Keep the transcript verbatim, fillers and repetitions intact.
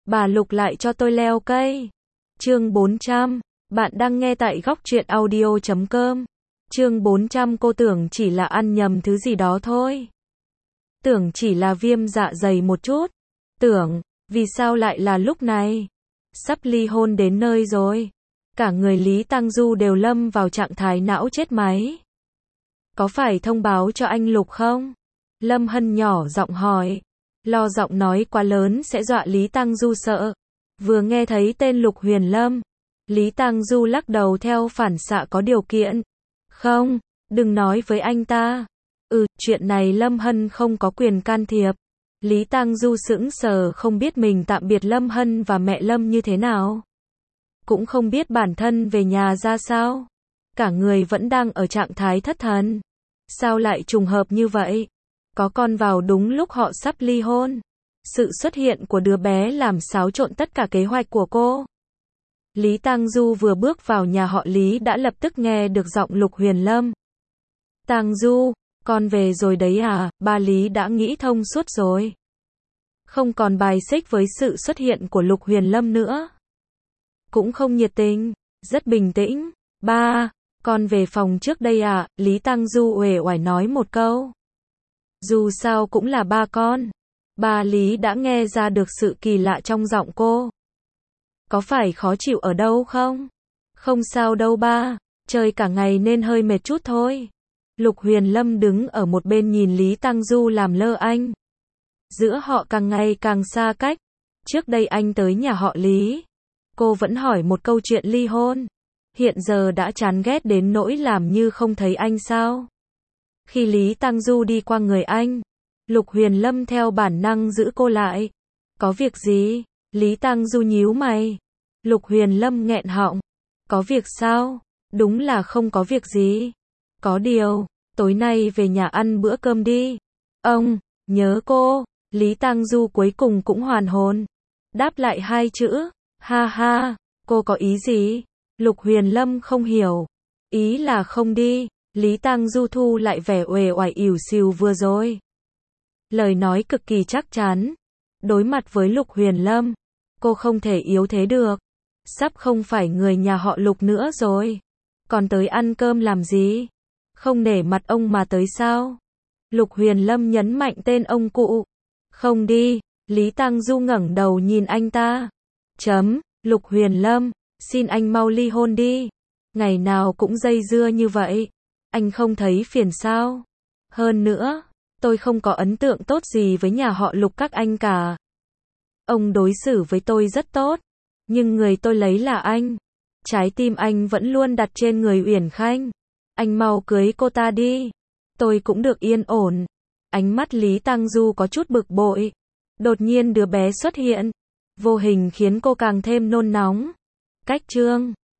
Bà Lục lại cho tôi leo cây. Chương bốn trăm. Bạn đang nghe tại góc truyện audio chấm com. Chương bốn trăm. Cô tưởng chỉ là ăn nhầm thứ gì đó thôi. Tưởng chỉ là viêm dạ dày một chút. Tưởng, vì sao lại là lúc này? Sắp ly hôn đến nơi rồi. Cả người Lý Tăng Du đều lâm vào trạng thái não chết máy. Có phải thông báo cho anh Lục không? Lâm Hân nhỏ giọng hỏi. Lo giọng nói quá lớn sẽ dọa Lý Tăng Du sợ. Vừa nghe thấy tên Lục Huyền Lâm, Lý Tăng Du lắc đầu theo phản xạ có điều kiện. Không, đừng nói với anh ta. Ừ, chuyện này Lâm Hân không có quyền can thiệp. Lý Tăng Du sững sờ không biết mình tạm biệt Lâm Hân và mẹ Lâm như thế nào. Cũng không biết bản thân về nhà ra sao. Cả người vẫn đang ở trạng thái thất thần. Sao lại trùng hợp như vậy? Có con vào đúng lúc họ sắp ly hôn. Sự xuất hiện của đứa bé làm xáo trộn tất cả kế hoạch của cô. Lý Tăng Du vừa bước vào nhà họ Lý đã lập tức nghe được giọng Lục Huyền Lâm. Tăng Du, con về rồi đấy à? Ba Lý đã nghĩ thông suốt rồi. Không còn bài xích với sự xuất hiện của Lục Huyền Lâm nữa. Cũng không nhiệt tình, rất bình tĩnh. Ba, con về phòng trước đây à? Lý Tăng Du uể oải nói một câu. Dù sao cũng là ba con. Ba Lý đã nghe ra được sự kỳ lạ trong giọng cô. Có phải khó chịu ở đâu không? Không sao đâu ba, chơi cả ngày nên hơi mệt chút thôi. Lục Huyền Lâm đứng ở một bên nhìn Lý Tăng Du làm lơ anh. Giữa họ càng ngày càng xa cách. Trước đây anh tới nhà họ Lý, cô vẫn hỏi một câu chuyện ly hôn. Hiện giờ đã chán ghét đến nỗi làm như không thấy anh sao? Khi Lý Tăng Du đi qua người anh, Lục Huyền Lâm theo bản năng giữ cô lại. Có việc gì? Lý Tăng Du nhíu mày. Lục Huyền Lâm nghẹn họng. Có việc sao? Đúng là không có việc gì. Có điều, tối nay về nhà ăn bữa cơm đi. Ông, nhớ cô. Lý Tăng Du cuối cùng cũng hoàn hồn. Đáp lại hai chữ. Ha ha, cô có ý gì? Lục Huyền Lâm không hiểu. Ý là không đi. Lý Tăng Du thu lại vẻ uể oải ỉu xìu vừa rồi. Lời nói cực kỳ chắc chắn. Đối mặt với Lục Huyền Lâm, cô không thể yếu thế được. Sắp không phải người nhà họ Lục nữa rồi. Còn tới ăn cơm làm gì? Không nể mặt ông mà tới sao? Lục Huyền Lâm nhấn mạnh tên ông cụ. Không đi. Lý Tăng Du ngẩng đầu nhìn anh ta. Chấm, Lục Huyền Lâm, xin anh mau ly hôn đi. Ngày nào cũng dây dưa như vậy. Anh không thấy phiền sao? Hơn nữa, tôi không có ấn tượng tốt gì với nhà họ Lục các anh cả. Ông đối xử với tôi rất tốt, nhưng người tôi lấy là anh. Trái tim anh vẫn luôn đặt trên người Uyển Khanh. Anh mau cưới cô ta đi. Tôi cũng được yên ổn. Ánh mắt Lý Tăng Du có chút bực bội. Đột nhiên đứa bé xuất hiện, vô hình khiến cô càng thêm nôn nóng. Cách chương